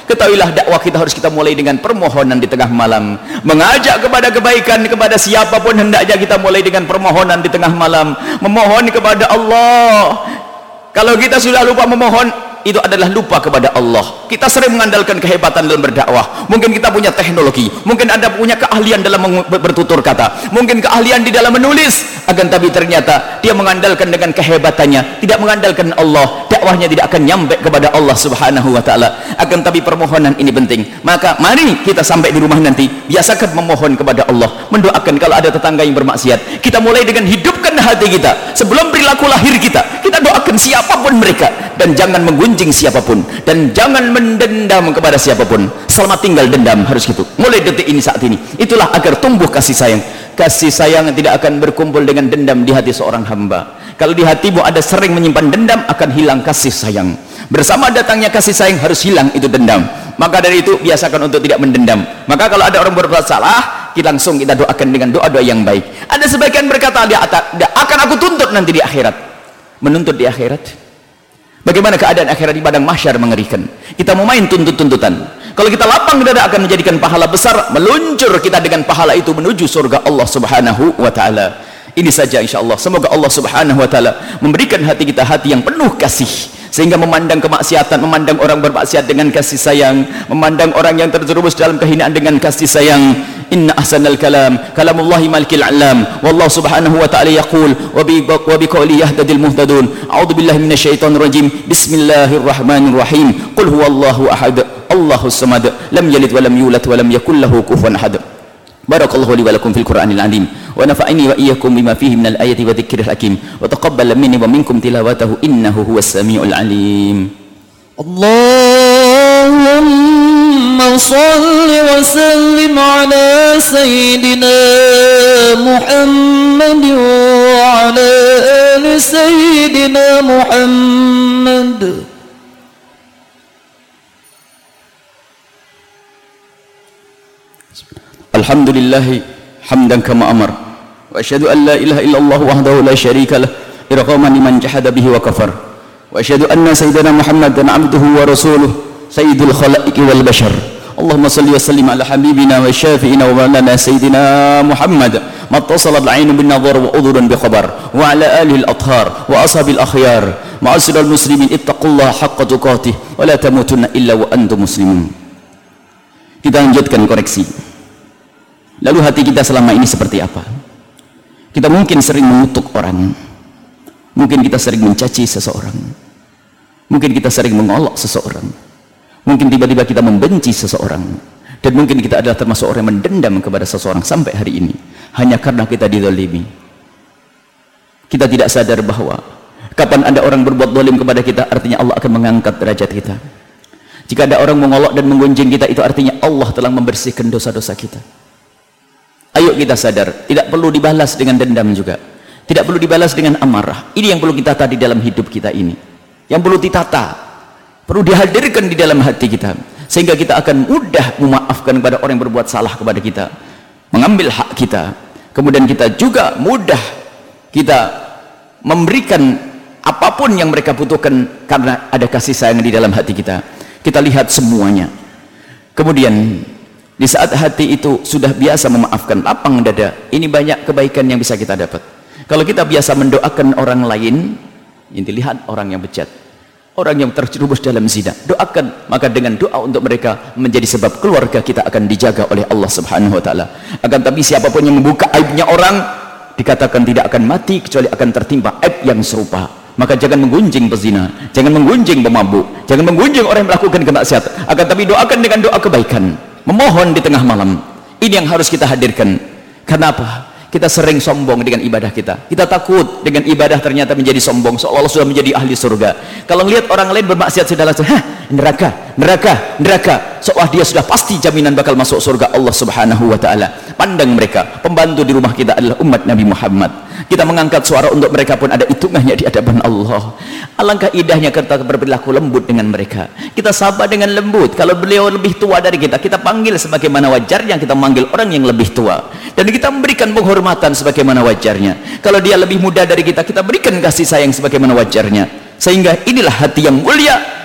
Ketahuilah dakwah kita harus kita mulai dengan permohonan di tengah malam. Mengajak kepada kebaikan kepada siapapun hendaknya kita mulai dengan permohonan di tengah malam. Memohon kepada Allah. Kalau kita sudah lupa memohon, itu adalah lupa kepada Allah. Kita sering mengandalkan kehebatan dalam berdakwah. Mungkin kita punya teknologi, mungkin Anda punya keahlian dalam bertutur kata, mungkin keahlian di dalam menulis, akan tapi ternyata dia mengandalkan dengan kehebatannya, tidak mengandalkan Allah, dakwahnya tidak akan nyampe kepada Allah Subhanahu wa taala. Akan tapi permohonan ini penting. Maka mari kita sampai di rumah nanti biasakan memohon kepada Allah, mendoakan. Kalau ada tetangga yang bermaksiat, kita mulai dengan hidupkan hati kita sebelum perilaku lahir kita doakan siapapun mereka, dan jangan menggunjing siapapun, dan jangan mendendam kepada siapapun. Selamat tinggal dendam, harus gitu mulai detik ini, saat ini. Itulah agar tumbuh kasih sayang. Kasih sayang tidak akan berkumpul dengan dendam di hati seorang hamba. Kalau di hatimu ada sering menyimpan dendam, akan hilang kasih sayang. Bersama datangnya kasih sayang harus hilang itu dendam. Maka dari itu biasakan untuk tidak mendendam. Maka kalau ada orang berbuat salah, langsung kita doakan dengan doa-doa yang baik. Ada sebagian berkata, dia akan aku tuntut nanti di akhirat. Menuntut di akhirat, bagaimana keadaan akhirat di padang mahsyar, mengerikan. Kita mau main tuntut-tuntutan. Kalau kita lapang dada akan menjadikan pahala besar, meluncur kita dengan pahala itu menuju surga Allah Subhanahu wa taala. Ini saja insyaallah. Semoga Allah Subhanahu wa taala memberikan hati kita hati yang penuh kasih, sehingga memandang kemaksiatan, memandang orang bermaksiat dengan kasih sayang, memandang orang yang terjerumus dalam kehinaan dengan kasih sayang. Inna ahsanal kalam kalamullahi malikil alam, wallahu subhanahu wa ta'ala yaqul wa bi qawli yahtadil muhtadun. A'udzu billahi minasyaitonir rajim. Bismillahirrahmanirrahim. Qul huwallahu ahad, Allahus samad, lam yalid wa lam yulad wa lam yakul lahu kufuwan ahad. Barakallahu li wa lakum fil Qur'anil azim wa nafa'ani wa iyyakum bima fihi minal ayati wa dzikril hakim wa taqabbal minni wa minkum tilawatahu innahu huwas samiul alim. Allahumma salli wa sallim ala sayyidina Muhammad wa ala ali sayyidina Muhammad. Alhamdulillahi hamdan kama amar wa asyhadu an la ilaha illallah wahdahu la syarika lah irghaman liman jahada bihi wa kafar wa asyhadu anna sayyidina Muhammadan abduhu wa rasuluh sayyidul khalaiqi wal bashar. Allahumma salli wa sallim ala habibina wa syafi'ina wa maulana sayyidina Muhammad mattasalat al-'ainu bin nadhar wa udhurun bi khabar wa ala alihi al-athhar wa ashabil akhyar ma'asyiral muslimin ittaqullaha haqqa tuqatih wa la tamutunna illa wa antum muslimun. Kita lanjutkan koreksi. Lalu hati kita selama ini seperti apa? Kita mungkin sering mengutuk orang, mungkin kita sering mencaci seseorang, mungkin kita sering mengolok seseorang, mungkin tiba-tiba kita membenci seseorang, dan mungkin kita adalah termasuk orang yang mendendam kepada seseorang sampai hari ini hanya karena kita dizalimi. Kita tidak sadar bahwa kapan ada orang berbuat zalim kepada kita, artinya Allah akan mengangkat derajat kita. Jika ada orang mengolok dan menggunjing kita, itu artinya Allah telah membersihkan dosa-dosa kita. Ayo kita sadar, tidak perlu dibalas dengan dendam juga, tidak perlu dibalas dengan amarah. Ini yang perlu kita tata di dalam hidup kita ini, yang perlu ditata, perlu dihadirkan di dalam hati kita, sehingga kita akan mudah memaafkan kepada orang yang berbuat salah kepada kita, mengambil hak kita. Kemudian kita juga mudah kita memberikan apapun yang mereka butuhkan, karena ada kasih sayang di dalam hati kita. Kita lihat semuanya. Kemudian di saat hati itu sudah biasa memaafkan, lapang dada, ini banyak kebaikan yang bisa kita dapat. Kalau kita biasa mendoakan orang lain, yang dilihat orang yang bejat, orang yang terjerumus dalam zina, doakan, maka dengan doa untuk mereka menjadi sebab keluarga kita akan dijaga oleh Allah Subhanahu wa taala. Akan tapi siapapun yang membuka aibnya orang, dikatakan tidak akan mati kecuali akan tertimpa aib yang serupa. Maka jangan menggunjing pezina, jangan menggunjing pemabuk, jangan menggunjing orang yang melakukan kemaksiatan, akan tapi doakan dengan doa kebaikan. Memohon di tengah malam, ini yang harus kita hadirkan. Kenapa? Kita sering sombong dengan ibadah kita, kita takut dengan ibadah ternyata menjadi sombong, seolah-olah sudah menjadi ahli surga. Kalau lihat orang lain bermaksiat sudah langsung neraka, neraka, neraka, seolah dia sudah pasti jaminan bakal masuk surga Allah Subhanahu wa taala. Pandang mereka, pembantu di rumah kita adalah umat Nabi Muhammad. Kita mengangkat suara untuk mereka pun ada hitungannya di hadapan Allah. Alangkah indahnya kita berperilaku lembut dengan mereka, kita sabar dengan lembut. Kalau beliau lebih tua dari kita, kita panggil sebagaimana wajarnya kita memanggil orang yang lebih tua, dan kita memberikan penghormatan sebagaimana wajarnya. Kalau dia lebih muda dari kita, kita berikan kasih sayang sebagaimana wajarnya. Sehingga inilah hati yang mulia,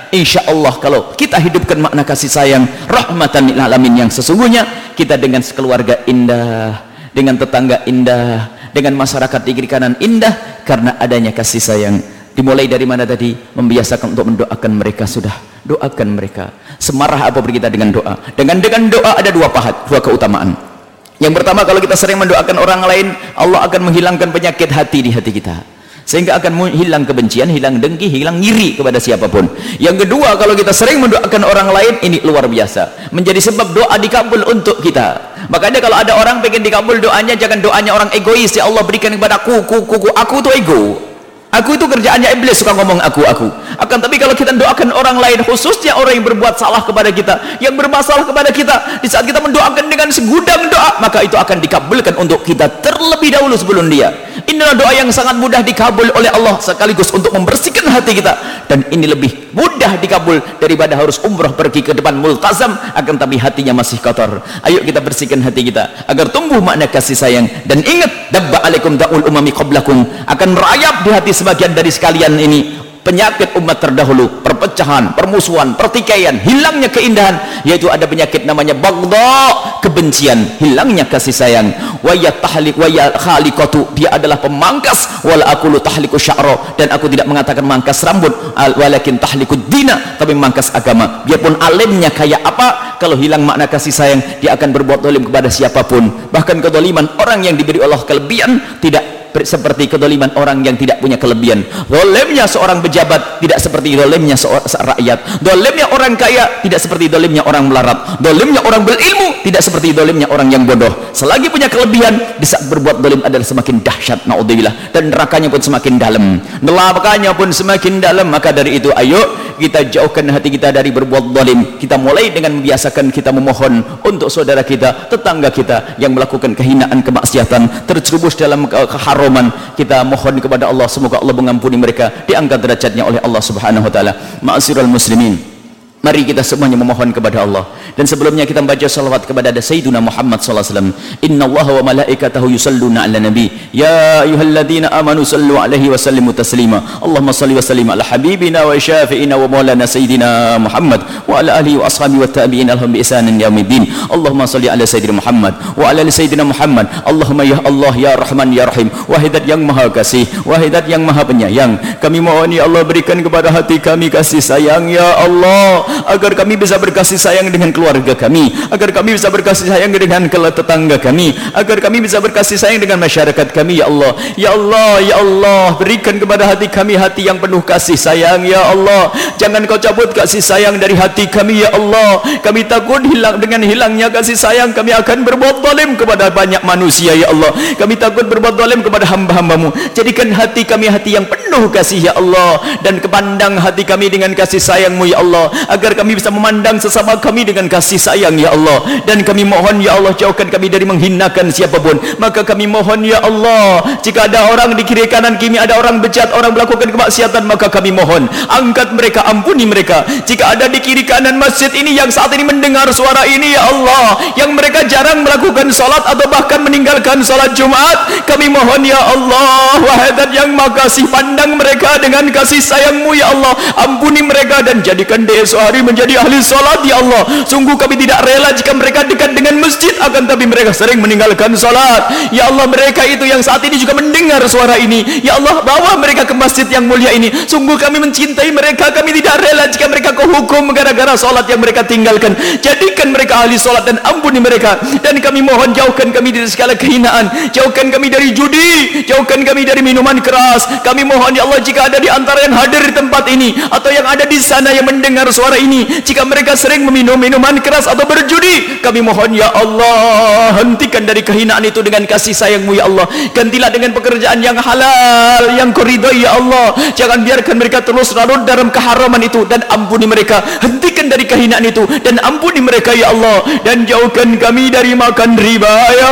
insya Allah kalau kita hidupkan makna kasih sayang rahmatan lil alamin yang sesungguhnya, kita dengan sekeluarga indah, dengan tetangga indah, dengan masyarakat di kiri kanan indah, karena adanya kasih sayang. Dimulai dari mana tadi? Membiasakan untuk mendoakan mereka. Sudah, doakan mereka. Semarah apapun kita dengan doa. Dengan doa ada dua keutamaan. Yang pertama, kalau kita sering mendoakan orang lain, Allah akan menghilangkan penyakit hati di hati kita, sehingga akan hilang kebencian, hilang dengki, hilang ngiri kepada siapapun. Yang kedua, kalau kita sering mendoakan orang lain, ini luar biasa, menjadi sebab doa dikabul untuk kita. Makanya kalau ada orang pengen dikabul doanya, jangan doanya orang egois, ya Allah berikan kepada aku itu ego. Aku itu kerjaannya iblis, suka ngomong aku. Akan tapi kalau kita doakan orang lain, khususnya orang yang berbuat salah kepada kita, yang bermasalah kepada kita, di saat kita mendoakan dengan segudang doa, maka itu akan dikabulkan untuk kita terlebih dahulu sebelum dia. Inilah doa yang sangat mudah dikabul oleh Allah, sekaligus untuk membersihkan hati kita, dan ini lebih mudah dikabul daripada harus umrah pergi ke depan multazam, akan tapi hatinya masih kotor. Ayo kita bersihkan hati kita agar tumbuh makna kasih sayang. Dan ingat, dabba alaikum da'ul umami qablakum, akan merayap di hati sebagian dari sekalian ini penyakit umat terdahulu, perpecahan, permusuhan, pertikaian, hilangnya keindahan, yaitu ada penyakit namanya baghdha, kebencian, hilangnya kasih sayang. Wa ya tahliq wa ya khaliqatu, dia adalah pemangkas, wala aqulu tahliqu sya'ra, dan aku tidak mengatakan mangkas rambut, walakin tahliqud dina, tapi mangkas agama. Biarpun alimnya kayak apa, kalau hilang makna kasih sayang, dia akan berbuat zalim kepada siapapun. Bahkan kezaliman orang yang diberi Allah kelebihan tidak seperti kedoliman orang yang tidak punya kelebihan. Dolimnya seorang pejabat tidak seperti dolimnya rakyat. Dolimnya orang kaya tidak seperti dolimnya orang melarat. Dolimnya orang berilmu tidak seperti dolimnya orang yang bodoh. Selagi punya kelebihan, di saat berbuat dolim adalah semakin dahsyat, naudzubillah, dan nerakanya pun semakin dalam, nerakanya pun semakin dalam. Maka dari itu, ayo kita jauhkan hati kita dari berbuat dolim. Kita mulai dengan membiasakan kita memohon untuk saudara kita, tetangga kita yang melakukan kehinaan, kemaksiatan, terjerumus dalam keharuman. Kita mohon kepada Allah, semoga Allah mengampuni mereka, diangkat derajatnya oleh Allah Subhanahu wa taala. Ma'asyiral muslimin, mari kita semuanya memohon kepada Allah. Dan sebelumnya kita membaca salawat kepada Sayyidina Muhammad sallallahu alaihi wasallam. Innallaha wa malaikatahu yusalluna 'alan nabi. Ya ayyuhalladzina amanu sallu 'alaihi wa sallimu taslima. Allahumma shalli wa sallim ala habibina wa syafi'ina wa maulana sayyidina Muhammad wa ala alihi wa ashabihi wa tabi'in lahum bi ihsanin yaumiddin. Allahumma shalli ala sayyidina Muhammad wa ala ali sayyidina Muhammad. Allahumma ya Allah ya Rahman ya Rahim, wahidat yang maha kasih, wahidat yang maha penyayang, kami mohon ya Allah, berikan kepada hati kami kasih sayang ya Allah, agar kami bisa berkasih sayang dengan keluarga kami, agar kami bisa berkasih sayang dengan tetangga kami, agar kami bisa berkasih sayang dengan masyarakat kami ya Allah. Ya Allah, ya Allah, berikan kepada hati kami hati yang penuh kasih sayang ya Allah. Jangan kau cabut kasih sayang dari hati kami ya Allah. Kami takut dengan hilangnya kasih sayang, kami akan berbuat zalim kepada banyak manusia ya Allah. Kami takut berbuat zalim kepada hamba-hambamu. Jadikan hati kami hati yang penuh kasih ya Allah, dan kepandang hati kami dengan kasih sayangmu ya Allah, agar kami bisa memandang sesama kami dengan kasih sayang ya Allah. Dan kami mohon ya Allah, jauhkan kami dari menghinakan siapapun. Maka kami mohon ya Allah, jika ada orang di kiri kanan kami, ada orang bejat, orang melakukan kemaksiatan, maka kami mohon angkat mereka, ampuni mereka. Jika ada di kiri kanan masjid ini yang saat ini mendengar suara ini ya Allah, yang mereka jarang melakukan salat atau bahkan meninggalkan salat Jumat, kami mohon ya Allah, wahidat yang makasih, pandang mereka dengan kasih sayangmu ya Allah, ampuni mereka dan jadikan dia sehari menjadi ahli salat ya Allah. Sungguh kami tidak rela jika mereka dekat dengan masjid, akan tapi mereka sering meninggalkan salat ya Allah. Mereka itu yang saat ini juga mendengar suara ini ya Allah, bawa mereka ke masjid yang mulia ini. Sungguh kami mencintai mereka, kami tidak rela jika mereka kau hukum gara-gara salat yang mereka tinggalkan. Jadikan mereka ahli salat dan ampuni mereka. Dan kami mohon jauhkan kami dari segala kehinaan, jauhkan kami dari judi, jauhkan kami dari minuman keras. Kami mohon ya Allah, jika ada di antara yang hadir di tempat ini atau yang ada di sana yang mendengar suara ini, jika mereka sering meminum minuman keras atau berjudi, kami mohon ya Allah, hentikan dari kehinaan itu dengan kasih sayangmu ya Allah. Gantilah dengan pekerjaan yang halal, yang kau ridhai ya Allah. Jangan biarkan mereka terus larut dalam keharaman itu, dan ampuni mereka. Hentikan dari kehinaan itu dan ampuni mereka ya Allah. Dan jauhkan kami dari makan riba ya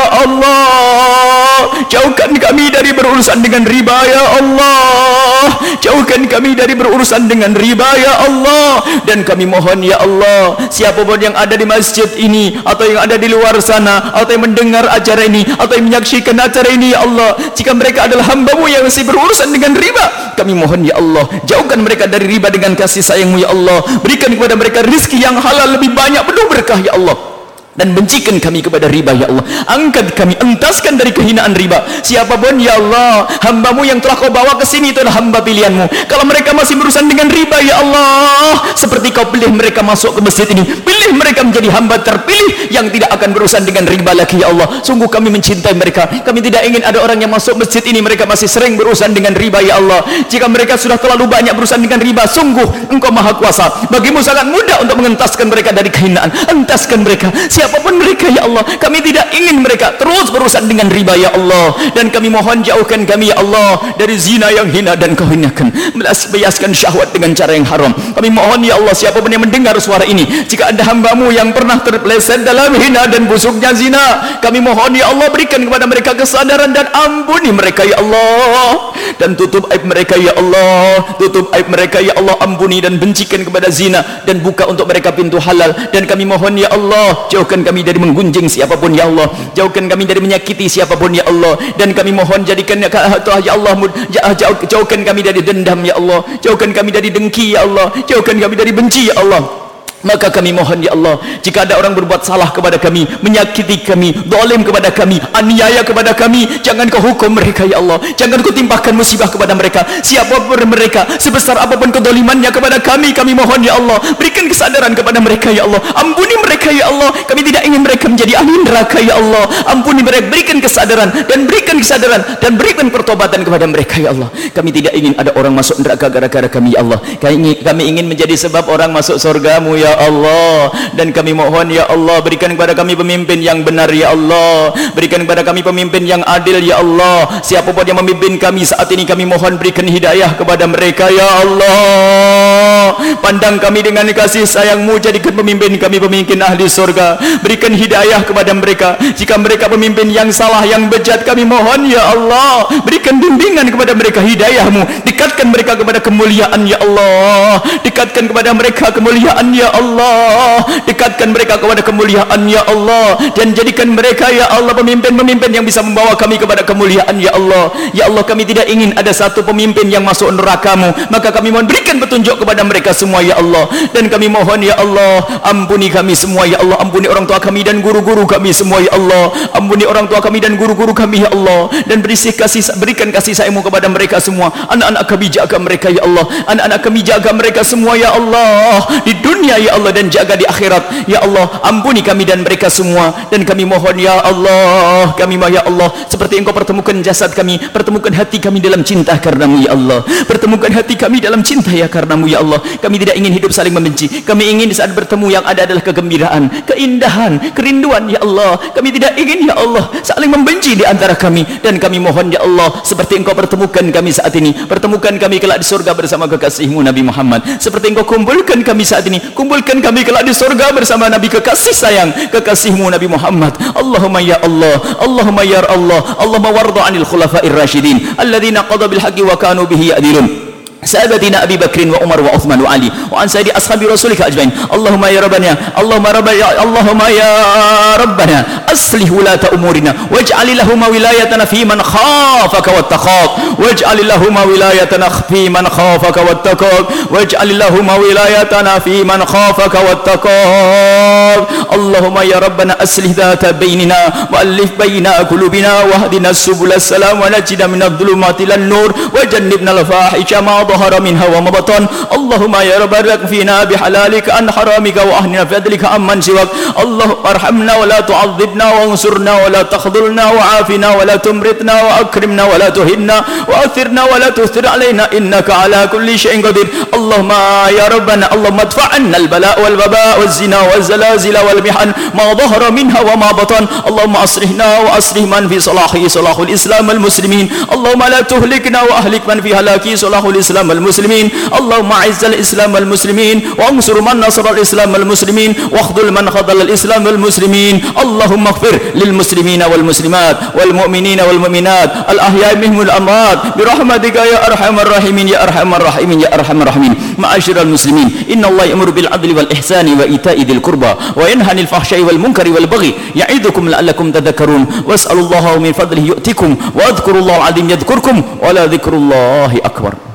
Allah. Jauhkan kami dari berurusan dengan riba ya Allah. Jauhkan kami dari berurusan dengan riba ya Allah. Dan kami kami mohon ya Allah, siapapun yang ada di masjid ini atau yang ada di luar sana atau yang mendengar acara ini atau yang menyaksikan acara ini ya Allah, jika mereka adalah hamba-Mu yang masih berurusan dengan riba, kami mohon ya Allah, jauhkan mereka dari riba dengan kasih sayang-Mu ya Allah. Berikan kepada mereka rezeki yang halal lebih banyak, penuh berkah ya Allah, dan bencikan kami kepada riba ya Allah. Angkat kami, entaskan dari kehinaan riba. Siapapun ya Allah, hamba-Mu yang telah Kau bawa ke sini itu adalah hamba pilihan-Mu. Kalau mereka masih berurusan dengan riba ya Allah, seperti Kau pilih mereka masuk ke masjid ini, pilih mereka menjadi hamba terpilih yang tidak akan berurusan dengan riba lagi ya Allah. Sungguh kami mencintai mereka. Kami tidak ingin ada orang yang masuk masjid ini mereka masih sering berurusan dengan riba ya Allah. Jika mereka sudah terlalu banyak berurusan dengan riba, sungguh Engkau Maha Kuasa, bagimu sangat mudah untuk mengentaskan mereka dari kehinaan. Entaskan mereka, siapapun mereka ya Allah, kami tidak ingin mereka terus berurusan dengan riba ya Allah. Dan kami mohon jauhkan kami ya Allah dari zina yang hina dan Kau hinakan, melampiaskan syahwat dengan cara yang haram. Kami mohon ya Allah, siapapun yang mendengar suara ini, jika ada hamba-Mu yang pernah terpeleset dalam hina dan busuknya zina, kami mohon ya Allah, berikan kepada mereka kesadaran dan ampuni mereka ya Allah, dan tutup aib mereka ya Allah, tutup aib mereka ya Allah, ampuni dan bencikan kepada zina dan buka untuk mereka pintu halal. Dan kami mohon ya Allah, jauhkan kami dari menggunjing siapapun ya Allah, jauhkan kami dari menyakiti siapapun ya Allah. Dan kami mohon jadikan ya Allah, jauhkan kami dari dendam ya Allah, jauhkan kami dari dengki ya Allah, jauhkan kami dari benci ya Allah. Maka kami mohon ya Allah, jika ada orang berbuat salah kepada kami, menyakiti kami, zalim kepada kami, aniaya kepada kami, jangan Kau hukum mereka ya Allah, jangan Kau timpahkan musibah kepada mereka, siapapun mereka, sebesar apapun kedolimannya kepada kami. Kami mohon ya Allah, berikan kesadaran kepada mereka ya Allah, ampuni mereka ya Allah. Kami tidak ingin mereka menjadi ahli neraka ya Allah, ampuni mereka, berikan kesadaran dan berikan pertobatan kepada mereka ya Allah. Kami tidak ingin ada orang masuk neraka gara-gara kami ya Allah. Kami ingin menjadi sebab orang masuk surga-Mu ya Allah. Dan kami mohon ya Allah, berikan kepada kami pemimpin yang benar ya Allah, berikan kepada kami pemimpin yang adil ya Allah. Siapapun yang memimpin kami saat ini, kami mohon berikan hidayah kepada mereka ya Allah. Pandang kami dengan kasih sayang-Mu, jadikan pemimpin kami pemimpin ahli surga. Berikan hidayah kepada mereka. Jika mereka pemimpin yang salah, yang bejat, kami mohon ya Allah, berikan bimbingan kepada mereka, hidayah-Mu, dekatkan mereka kepada kemuliaan ya Allah, dekatkan kepada mereka kemuliaan ya Allah, dekatkan mereka kepada kemuliaan ya Allah, dan jadikan mereka ya Allah pemimpin-pemimpin yang bisa membawa kami kepada kemuliaan ya Allah. Ya Allah, kami tidak ingin ada satu pemimpin yang masuk neraka-Mu, maka kami mohon berikan petunjuk kepada mereka semua ya Allah. Dan kami mohon ya Allah, ampuni kami semua ya Allah, ampuni orang tua kami dan guru-guru kami semua ya Allah, ampuni orang tua kami dan guru-guru kami ya Allah, dan berikan kasih sayang-Mu kepada mereka semua. Anak-anak kami jaga mereka ya Allah, anak-anak kami jaga mereka semua ya Allah, di dunia ya Allah dan jaga di akhirat ya Allah. Ampuni kami dan mereka semua. Dan kami mohon ya Allah, kami ya Allah, seperti Engkau pertemukan jasad kami, pertemukan hati kami dalam cinta karena-Mu ya Allah, pertemukan hati kami dalam cinta ya karena-Mu ya Allah. Kami tidak ingin hidup saling membenci, kami ingin di saat bertemu yang ada adalah kegembiraan, keindahan, kerinduan ya Allah. Kami tidak ingin ya Allah saling membenci di antara kami. Dan kami mohon ya Allah, seperti Engkau pertemukan kami saat ini, pertemukan kami kelak di surga bersama kekasih-Mu Nabi Muhammad. Seperti Engkau kumpulkan kami saat ini, kumpulkan kami kelak di surga bersama Nabi kekasih sayang, kekasih-Mu Nabi Muhammad. Allahumma ya Allah, Allahumma ya Allah, Allahumma warda 'anil khulafa'ir rasyidin alladzina qada bil haqqi wa kanu bihi ya'dilun, سادتنا أبي بكر وعمر وعثمان وعلي وعن سائر أصحاب رسولك أجمعين. اللهم يا ربنا، اللهم يا ربنا أصلح ولاة أمورنا واجعل لهم ولايتنا في من خافك واتقاك، واجعل لهم ولايتنا في من خافك واتقاك، واجعل لهم ولايتنا في من خافك واتقاك. اللهم يا ربنا أصلح ذات بيننا وألف بين قلوبنا واهدنا سبل السلام ونجنا من الظلمات إلى النور وجنبنا الفاحش ما ظهر منها وما بطن. اللهم يا رب اكفنا بحلالك عن حرامك واهدنا بفضلك عمن سواك. اللهم ارحمنا ولا تعذبنا وانصرنا ولا تخذلنا وعافنا ولا تمرضنا واكرمنا ولا تهنا واثرنا ولا تثر علينا انك على كل شيء قدير. اللهم يا ربنا، اللهم ادفع عنا البلاء والوباء والزنا والزلازل والمحن ما ظهر منها وما بطن. اللهم اصلحنا واصلح من في صلاحه صلاح الاسلام والمسلمين. اللهم لا تهلكنا واهلك من في هلاكه صلاح الاسلام الإسلام والمسلمين اللهم أعز الإسلام والمسلمين وانصر من نصر الإسلام والمسلمين واخذل من خذل الإسلام والمسلمين اللهم اغفر للمسلمين والمسلمات والمؤمنين والمؤمنات الأحياء منهم الأموات برحمتك يا أرحم الراحمين يا أرحم الراحمين يا أرحم الراحمين معاشر المسلمين إن الله يأمر بالعدل والإحسان وإيتاء ذي القربى وينهى عن الفحشاء والمنكر والبغي يعظكم لعلكم تذكرون واسألوا الله من فضله يؤتكم واذكروا الله العظيم يذكركم ولا ذكر الله أكبر